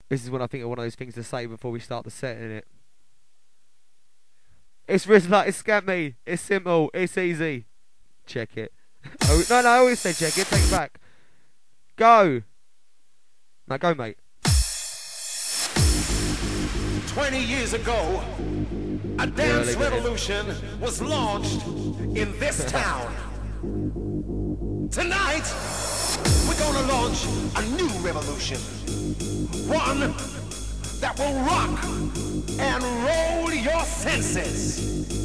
This is when I think of one of those things to say before we start the set, innit? It's Rizla, it's Scammy, it's simple, it's easy. Check it. Oh, no, I always say check it, take it back. Go. Now go, mate. 20 years ago, a dance revolution was launched in this town. Tonight, we're gonna launch a new revolution. One that will rock and roll your senses.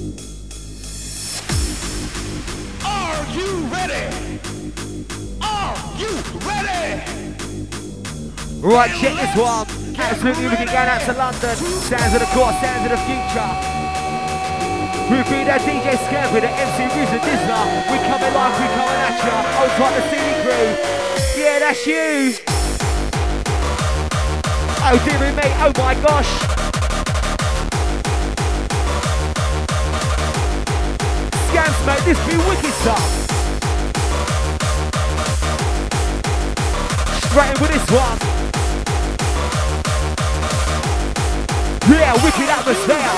Are you ready? Are you ready? Right, check this one. Absolutely, we can go out to London. Sounds of the course, sounds of the future. We've been that DJ Scampi, the MC Rizla Dizzler. We coming live, we coming at ya. Old type the CD crew. Yeah, that's you. Oh dearie me, oh my gosh. Scams, mate, this be wicked stuff. Straight in with this one. Yeah, wicked atmosphere.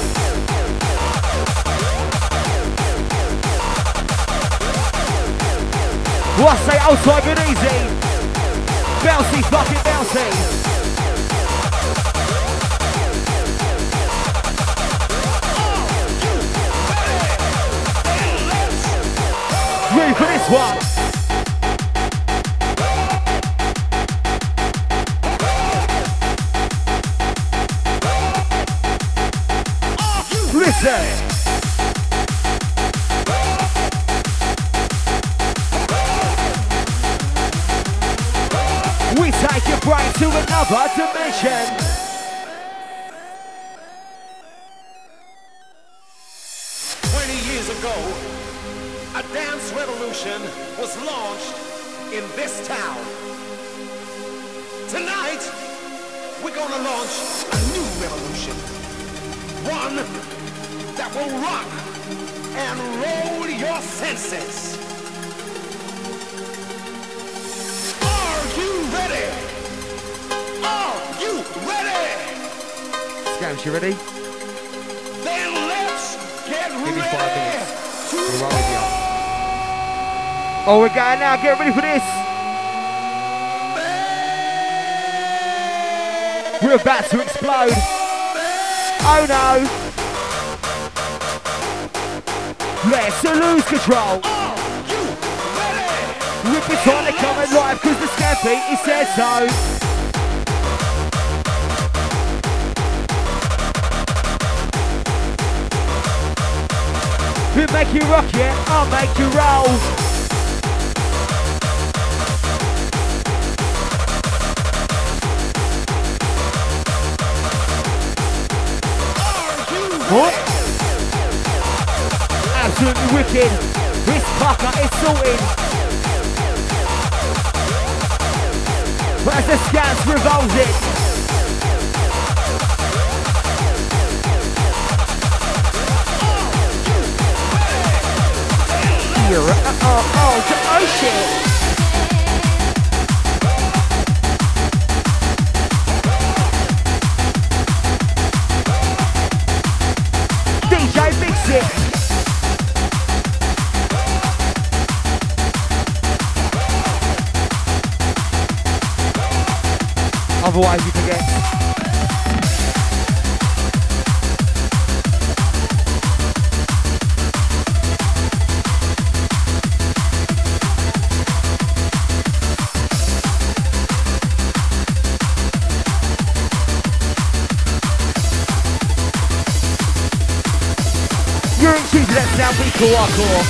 What I say, outside good easy. Bouncy, fucking bouncy. Ready for this one. Listen. We take your brain to another dimension. 20 years ago, a dance revolution was launched in this town. Tonight, we're gonna launch a new revolution. One that will rock and roll your senses. Are you ready? Are you ready? Scams, you ready? Then let's get Give me 5 ready. minutes. We'll roll with you. Oh, we're going now. Get ready for this. We're about to explode. Oh no. Let's lose control. Rip it on and come alive because the Scampi, he said so. We'll make you rock, yeah, I'll make you roll. What? Absolutely wicked. This fucker is sorted. But as the Scams revolves it. Oh shit. DJ Mix It. Otherwise you forget. You're in tune to that sound, we cool hardcore.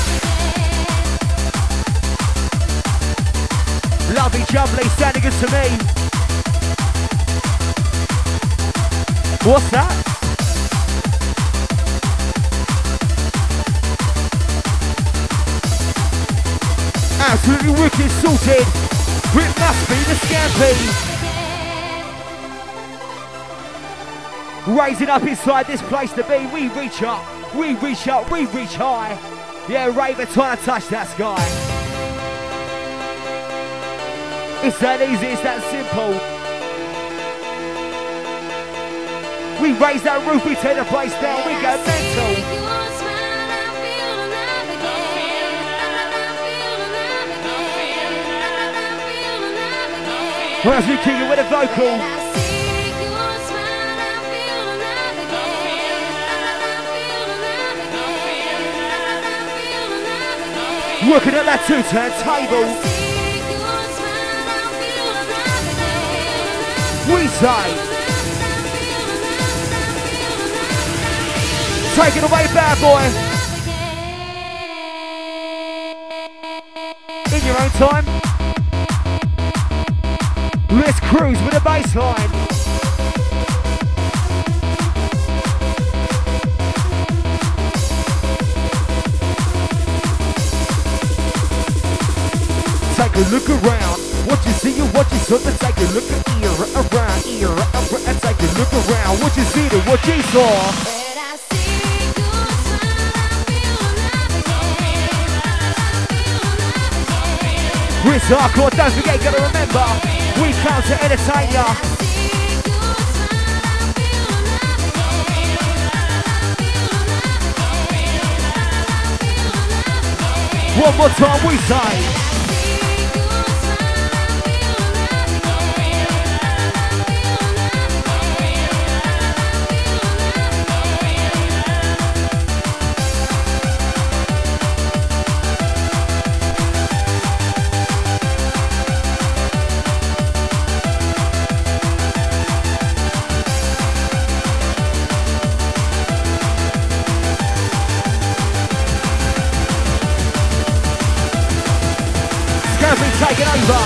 Lovely jubbly, sounding good to me. What's that? Absolutely wicked, sorted. It must be the Scampi. Raising up inside this place to be, we reach up. We reach up, we reach high. Yeah, Raven trying to touch that sky. It's that easy, it's that simple. We raise that roof, we tear the place down, we go mental. Well, as we kick it with a vocal. Working at that two-turntable. We say, take it away, bad boy. In your own time. Let's cruise with a bass line. Take a look around. What you see and what you saw. Take a look around, and take a look around. What you see and what you saw. It's hardcore, don't forget, gotta remember, we come to entertain ya. One more time, we say. Taking over.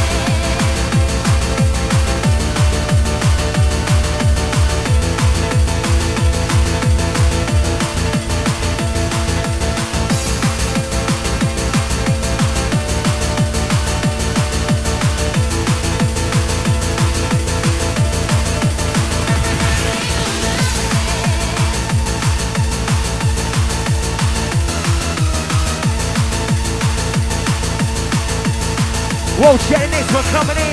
Whoa, check this one coming in.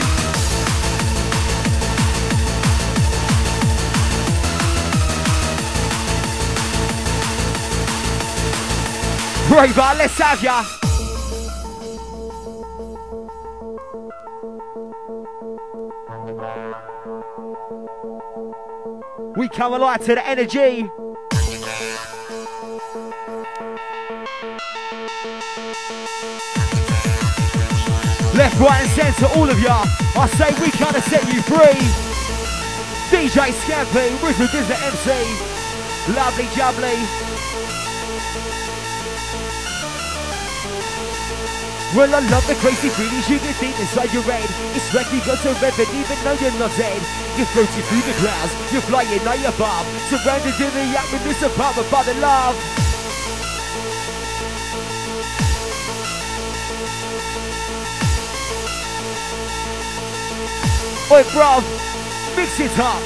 Braver, let's have ya. We come alive to the energy. Left, right and centre, all of ya. I say we kinda set you free. DJ Scampy, Rhythm is the MC. Lovely jubbly. Well, I love the crazy feelings you get deep inside your head. It's like you got to rev it even though you're not dead. You're floating through the clouds, you're flying high above. Surrounded in the atmosphere, surrounded by the love. Oi, bruv, mix it up.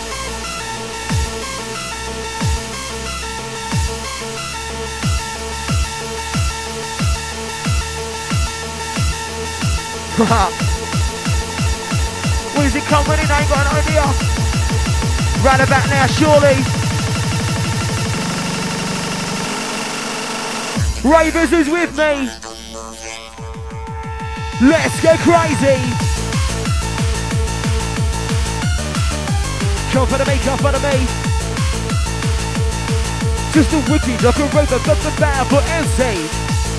When is it coming in? I ain't got an idea. Right about now, surely. Ravers, who's with me? Let's go crazy. Come for me, come for me. Just a wicked like a rover, but the bad for MC.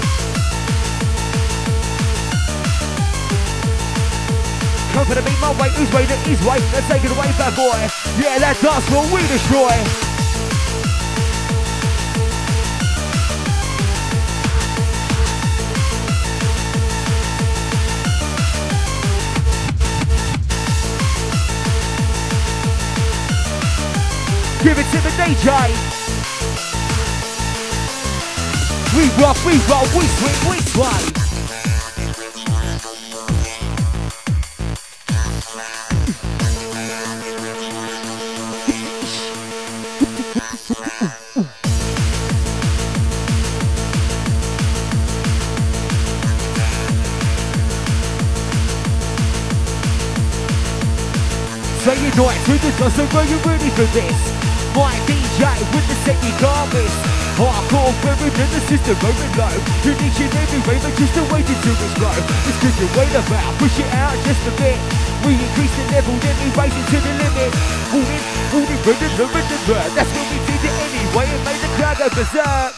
Come for me, my way, whose way, that his way. Let's take it away, bad boy. Yeah, that dance floor we destroy. Give it to the DJ. We rock, we roll, we swing, we sway. nights with the dust, so are you ready for this? My DJ with the set you can't miss. Hardcore rhythm and the system rolling low. You need your every way, but just waiting to explode. It's cause you wait about, push it out just a bit. We increase the level, then we raise it to the limit. Holding, rhythm. That's what we did it anyway, and made the crowd go berserk.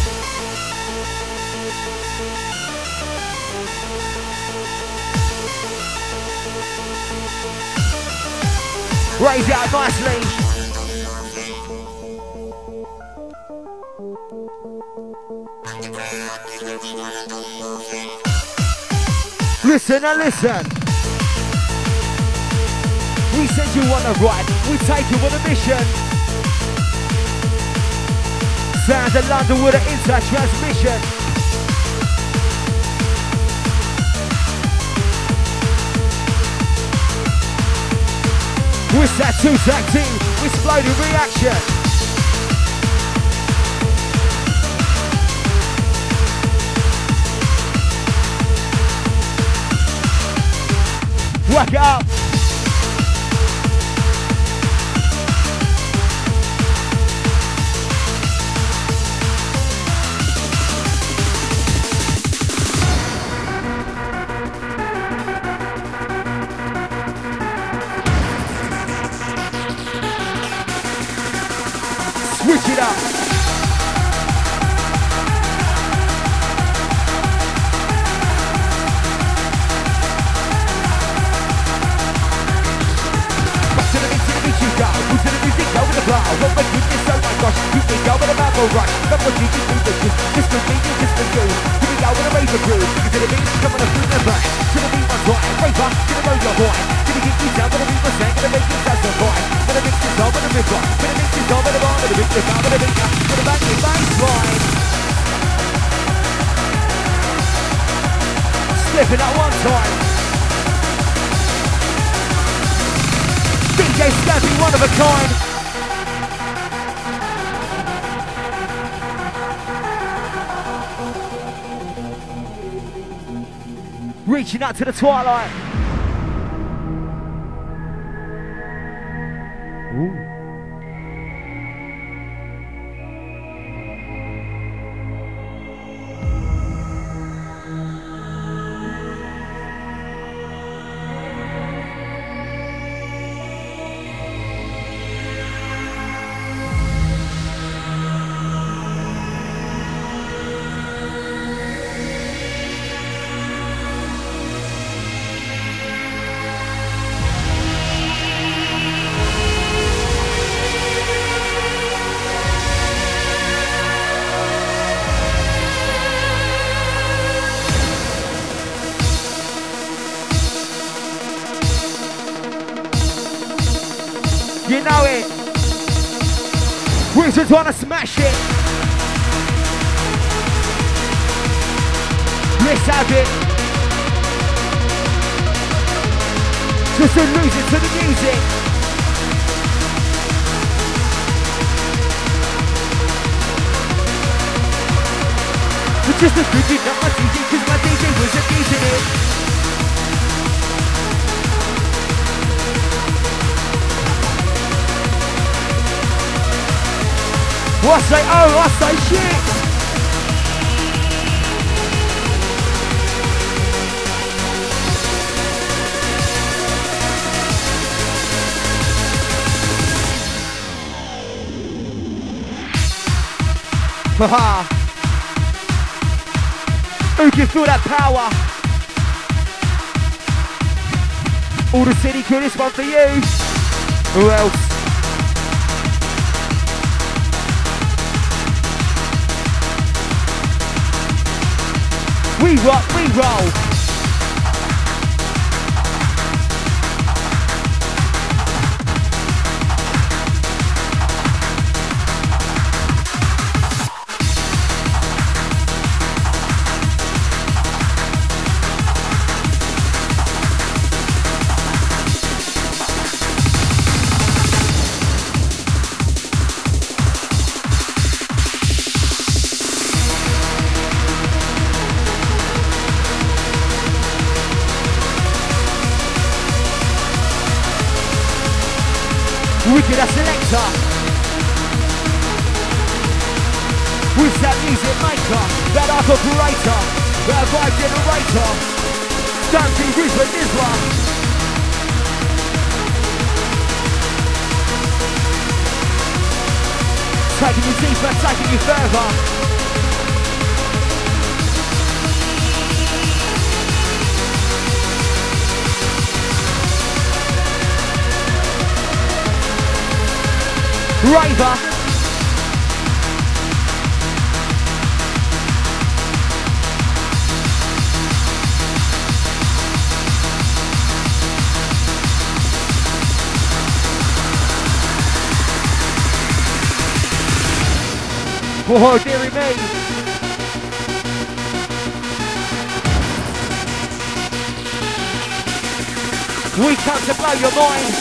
Raise it out nicely. Listen and listen. We send you on a ride, we take you on a mission. Sounds of London with an inside transmission. With that two-track team, exploding reaction. Work it up. Switch it up. Oh my goodness, oh my gosh, you can go with a mammal rush. But what did you do the truth? Just for me, just for you. You can go with a razor crew. Because it'll be coming up through the back. Gonna be my time, raver, gonna know your horn. Gonna get you down, gonna be my sang, gonna make you touch the boy. Gonna mix this all with a river. Gonna mix this all with a bar, gonna mix this all with a river. Gonna back your baseline. Slip it out one time. DJ Scabby, one of a kind. Reaching out to the twilight. Ooh. You know it. Wizards wanna smash it. Let's have it. Just to lose it to the music. But just a good enough my DJ, cause my DJ was abusing it. I say oh, I say shit. Haha. Who can feel that power? All the city crew, this one for you. Who else? We rock, we roll. Wicked as selector. Who's that music maker? That art operator. That vibe generator. Dancing with the Nizla. Taking you deeper, taking you further. Raver. Oh, dearie me. We come to blow your mind.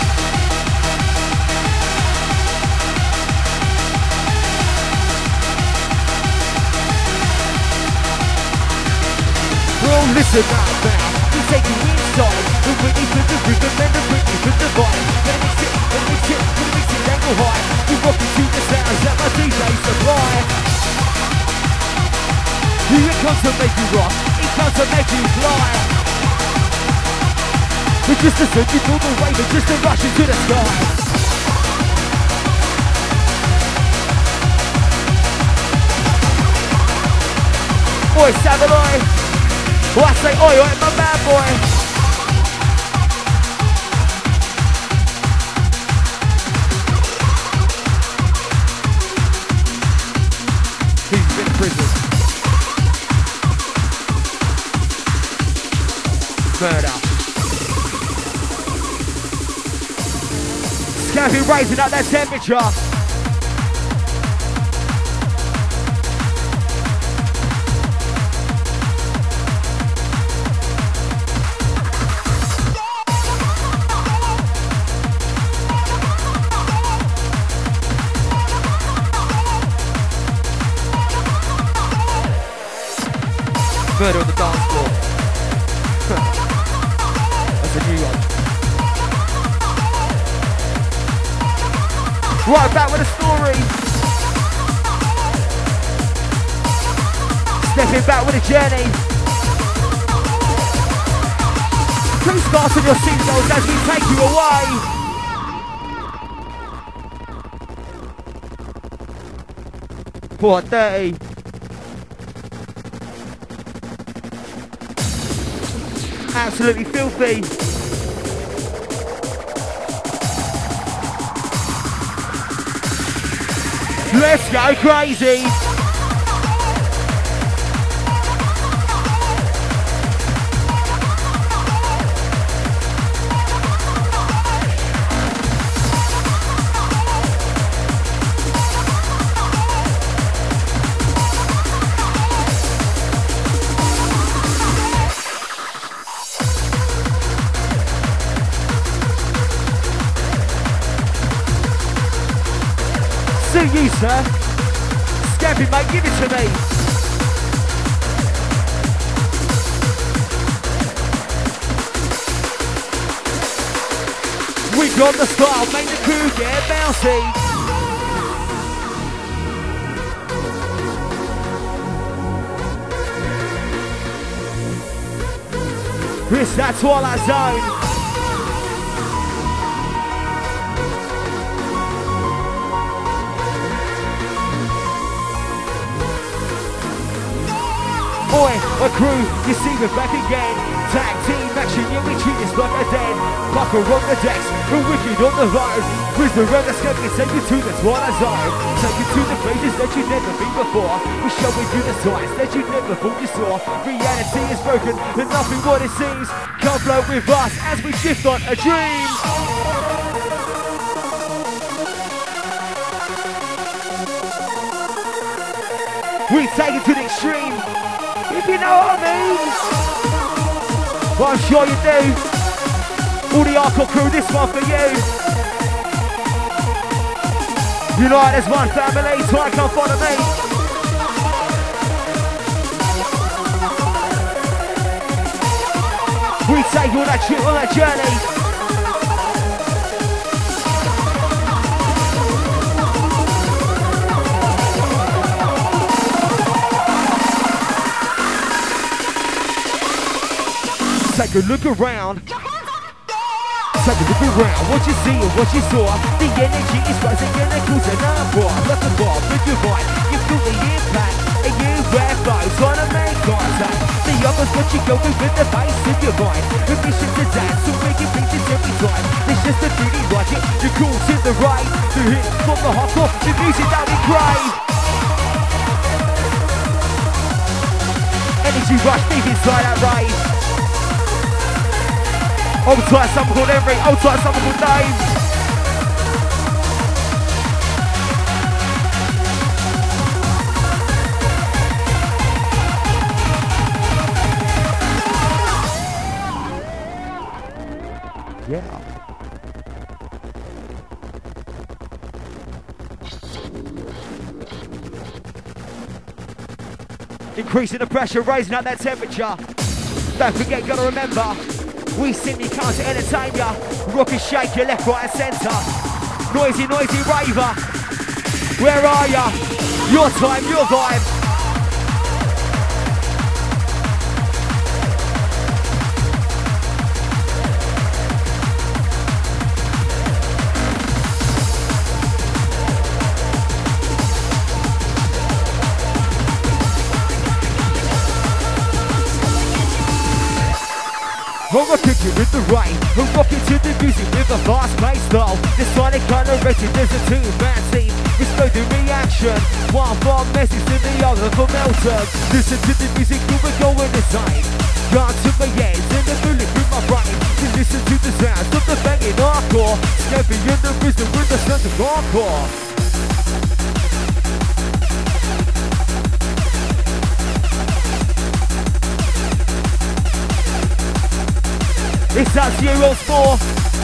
Well, listen up now. We take you inside. The Whitney for the rhythm and the Whitney for the vibe. Gonna mix it, angle high. We rock it to the sounds that my DJs supply. Here it comes to make you rock. It comes to make you fly. But just to send you through the wave and just to rush into the sky. Oi, Samurai. Oh, I say, oi, oi, my bad boy. He's in prison. Murder. Scampy raising up that temperature. Murder on the dance floor. That's a new one. Right, back with a story. Stepping back with a journey. Please fasten your seatbelts as we take you away. What, dirty? Absolutely filthy. Let's go crazy. You, sir. Scampy, mate, give it to me. We got the style, make the crew get bouncy. It's that Twilight Zone. Boy, a crew, you see we're back again. Tag team action, yeah, we treat this like a dead. Bucker on the decks, we're wicked on the road. Wizard around the scope and take you to the Twilight Zone. Take you to the places that you've never been before. We're showing you the sights that you never thought you saw. Reality is broken and nothing what it seems. Come flow with us as we shift on a dream. We take it to the extreme. If you know what I mean. Well, I'm sure you do. All the hardcore crew, this one for you. Unite as one family, try and come follow me. We take you on that trip, on that journey. a look around. Take a look around, what you see and what you saw. The energy is rising and it cools an uproar. Like a bar, with your mind, you feel the impact. And you rap flows, trying to make contact. The others what you going with the bass in your mind. The mission to dance, so make it pictures every time. It's just a 3D logic, your cool to the right. The hit from the hardcore, the music down in grave. Energy rush deep inside that rave. Old tight, someone called Henry. Old tight, someone called Dave. Yeah. Increasing the pressure, raising up that temperature. Don't forget, gotta remember. We simply come to entertain ya. Rock and shake your left, right and centre. Noisy, noisy raver. Where are ya? Your time, your vibe. I'm rocking you with the rain, I'm rocking to the music with a fast-paced style. The sonic kind of rated, there's a two-man team. Exploding reaction, one for message to the other for Melton. Listen to the music, you will go insane. Gone to my ears and the bullet through my brain. To listen to the sounds of the banging hardcore. Snapping in the rhythm with the sounds of hardcore. It's that 0-4.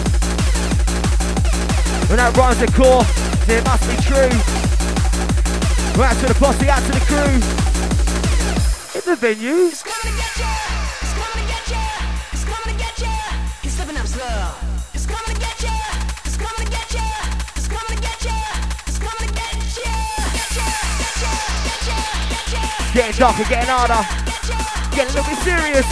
When that rhymes the core, it must be true. We're out to the posse, out to the crew. In the venue. It's coming to get ya. It's coming to get ya. It's coming to get ya. You're slipping up slow. It's coming to get ya. It's coming to get ya. It's coming to get ya. It's coming to get ya. Get ya. Get ya. Get ya. Get ya. Getting darker, getting harder. Getting a little bit serious.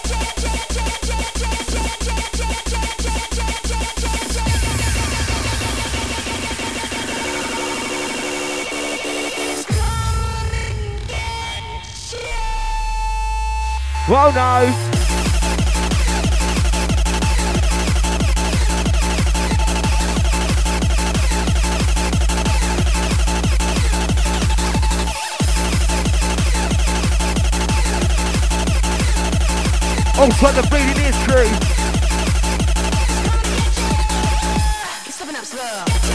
Whoa, no. Also the bleeding is true. You're slipping up slow.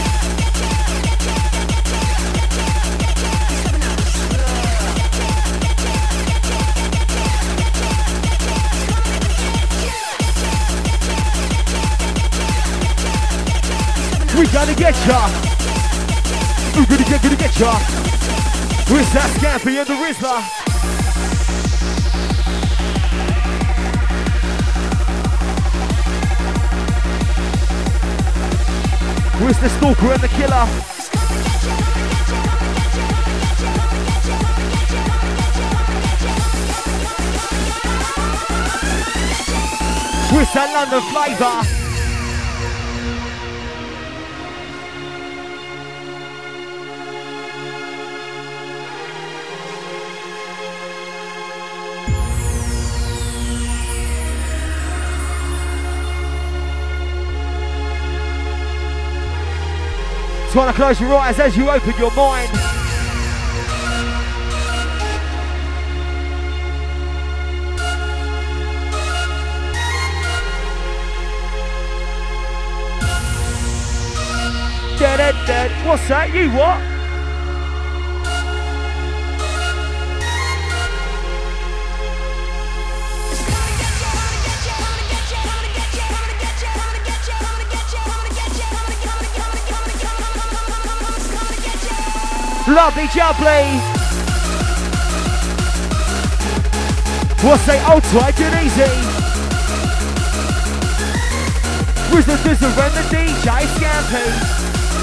We gotta get ya. We're gonna get ya. With that Scampy and the Rizzler. With the Stalker and the Killer. With that London flavour. Trying to close your eyes as you open your mind. Dead. What's that? You what? Lovely jubbly. What's that? Old tight and easy. Wizard Dizzle and the DJ Scampy.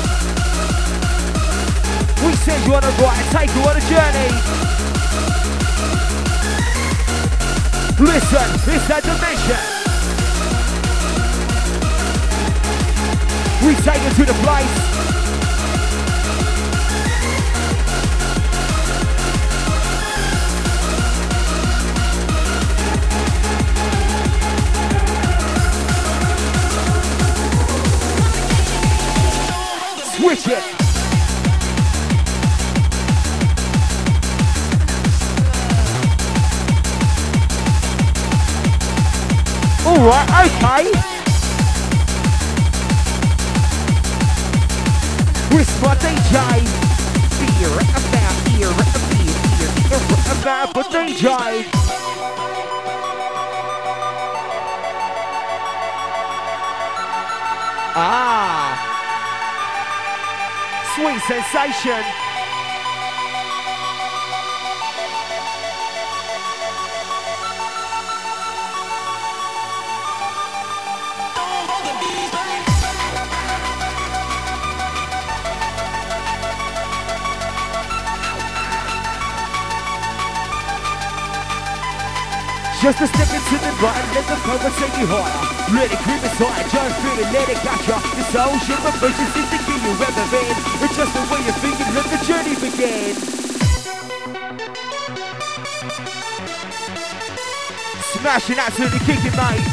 We send you on a ride and take you on a journey. Listen, it's that dimension. We take it to the place. Switch it. Alright, okay. Whisper DJ. Fear about the DJ. Ah. Sweet sensation. Just a step into the right, let the power take you higher. Let it creep inside, don't feel it, let it catch ya. This whole shit vibration seems to give you ever been. It's just the way you're thinking, let the journey begin. Smashing, absolutely kicking, mate.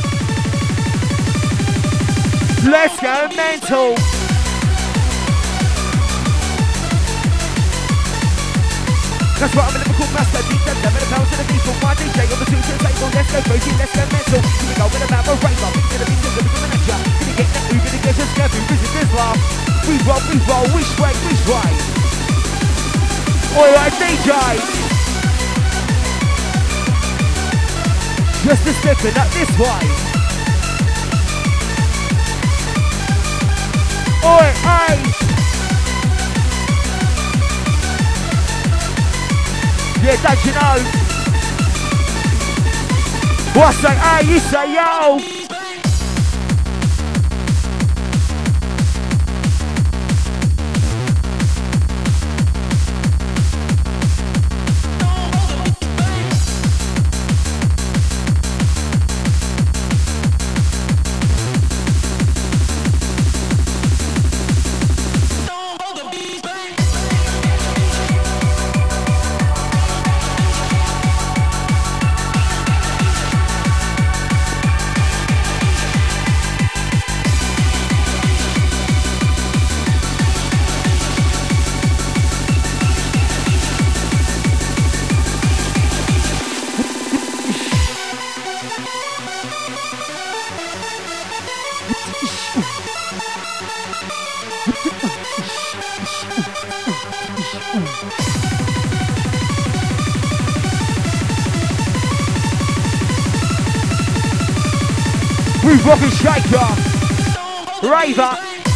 Let's go mental. That's right, I'm a lyrical master, deep down, never the power to the people. My DJ on the two to the table, let's go crazy, let's go mental. Here we go with a map of race, I'm gonna be simple, we're gonna jump. Gonna get that, we're gonna get just go through, visit this laugh. We roll, we sway, we sway. Alright, DJ. Just a stepping up this way. Oi, aye. Yeah, don't you know? What's that? Hey, you say yo. We rockin' shaker, raver.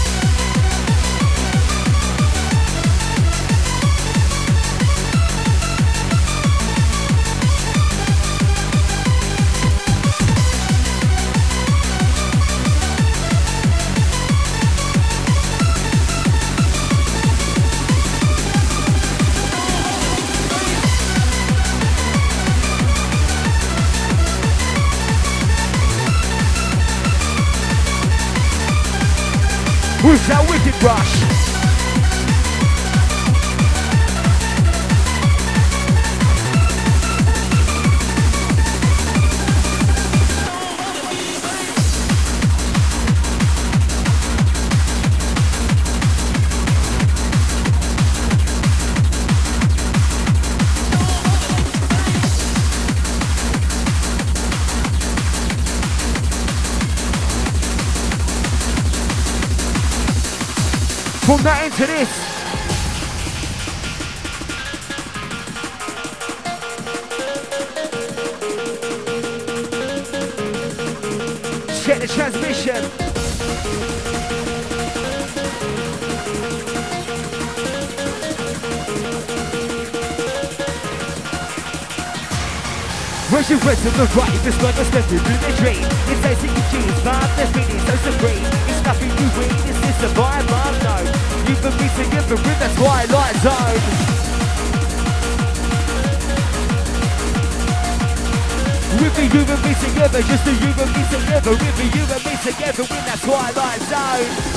With that wicked rush. From that into this. Check the transmission. Rush your way to the right, this like a step through the dream. It's tasting your jeans, vibe, the feeling so supreme. It's nothing you win, it's just a vibe, I've known. You can be together in the twilight zone. With you and me together, just the you and me together. With you and me together in that twilight zone.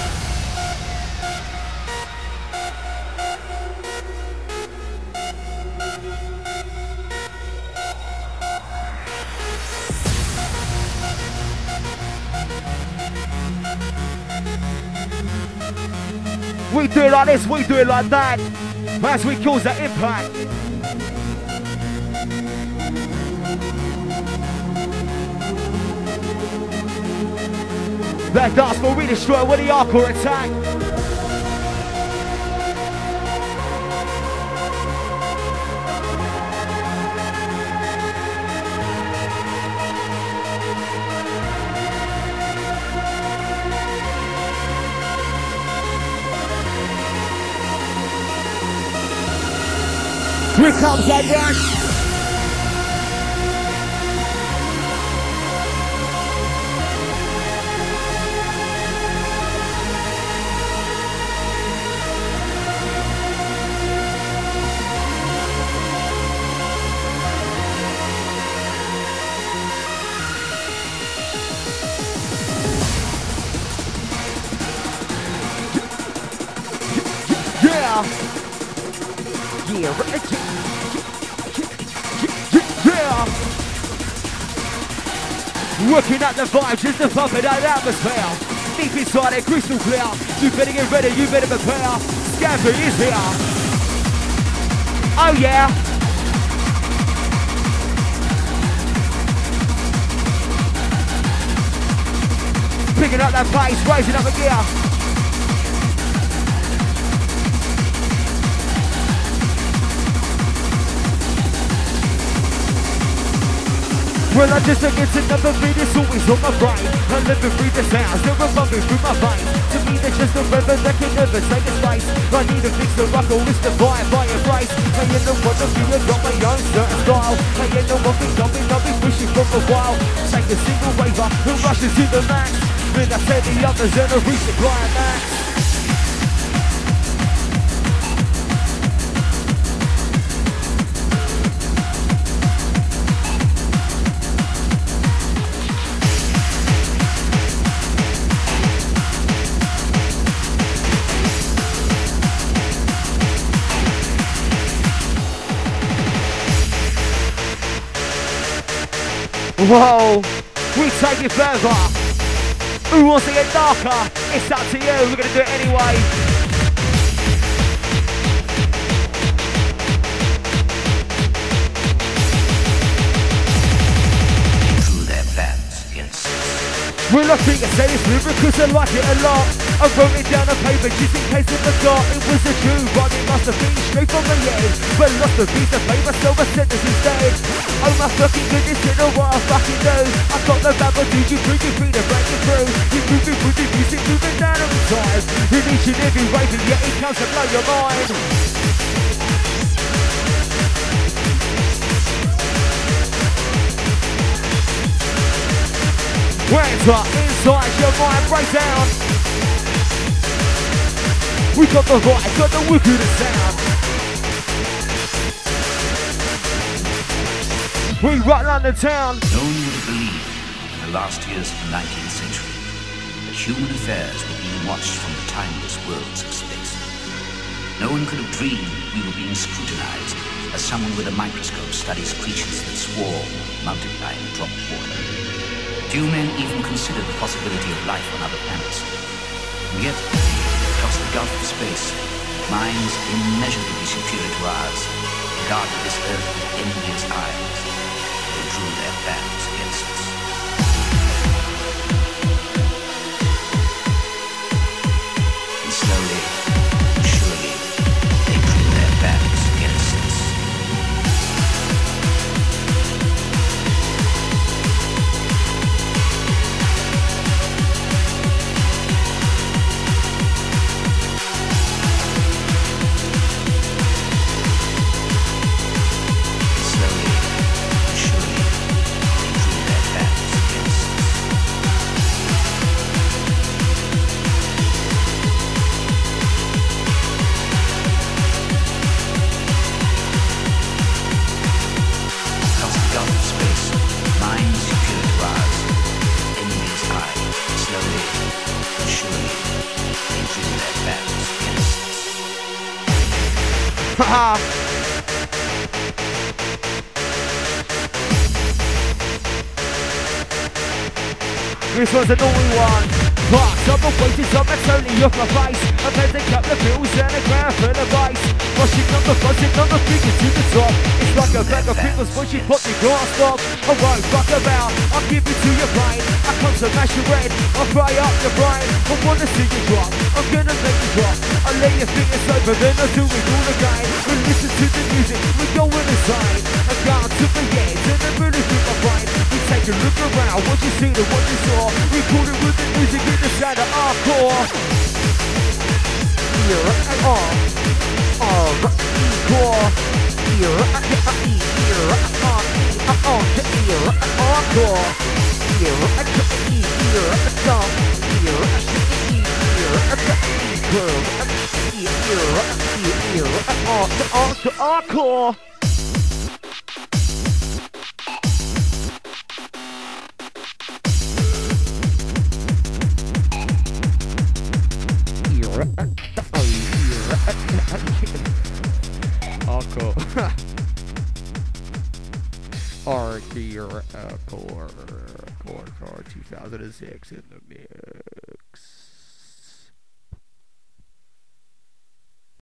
We do it like this, we do it like that, as we cause that impact. That dance will we destroy with the hardcore attack. Here comes that dance. Yeah. Working at the vibes, just the pumping that atmosphere. Deep inside it, crystal clear. You better get ready, you better prepare. Scampi is here. Oh yeah. Picking up that pace, raising up the gear. Well, I just against another beat, it's always on my brain. I'm living through the sounds, they're bumping through my veins. To me, they're just a river that can never take a space. I need a fix to rock, all this divide by embrace. I ain't no one of you, I got my own certain style. I ain't no one thing coming, I've been pushing for a while. Take a single waver, who rushes to the max. Then I tell the others and I reach the climax. Whoa, we take it further. Who wants to get darker? It's up to you, we're gonna do it anyway. Through their plans, yes. Well, I think I say this river because I like it a lot. I wrote it down on paper just in case I forgot. It was a true one, it must have been straight from my head. But lost a piece of paper, so I said this instead. Oh my fucking goodness, you know what I fucking do. I got the rubber, do you bring it free to break it through? You moving through the music, moving down every time. In each and every wave, and yet it comes to blow your mind. Enter inside your mind breakdown. We got the vibe, got the wickedest sound. We rock London town. No one would have believed in the last years of the 19th century that human affairs were being watched from the timeless worlds of space. No one could have dreamed we were being scrutinized as someone with a microscope studies creatures that swarm, multiply, and drop water. Few men even considered the possibility of life on other planets. And yet, across the gulf of space, minds immeasurably superior to ours regarded this earth with envious eyes. They drew their banners against us. And slowly, surely, they drew their banners against us. Slowly, surely, they drew This one's a naughty one. Parts of the wages of it's only off my face. I've had a couple of pills and a gram full of ice. Rushing on the buzzing on the figure to the top. It's like a bag of pickles when she put me glass off. I won't fuck about, I'll give it to your brain. I come to mash your head, I'll fry up your brain. I wanna see you drop, I'm gonna make you drop. I'll lay your fingers over, then I'll do it all again. We listen to the music, we go inside. I got to the edge and I really feel my brain. We take a look around, what you see to what you saw. Record it with the music in the shadow hardcore. Hardcore. Hardcore. Core 2006 in the mix.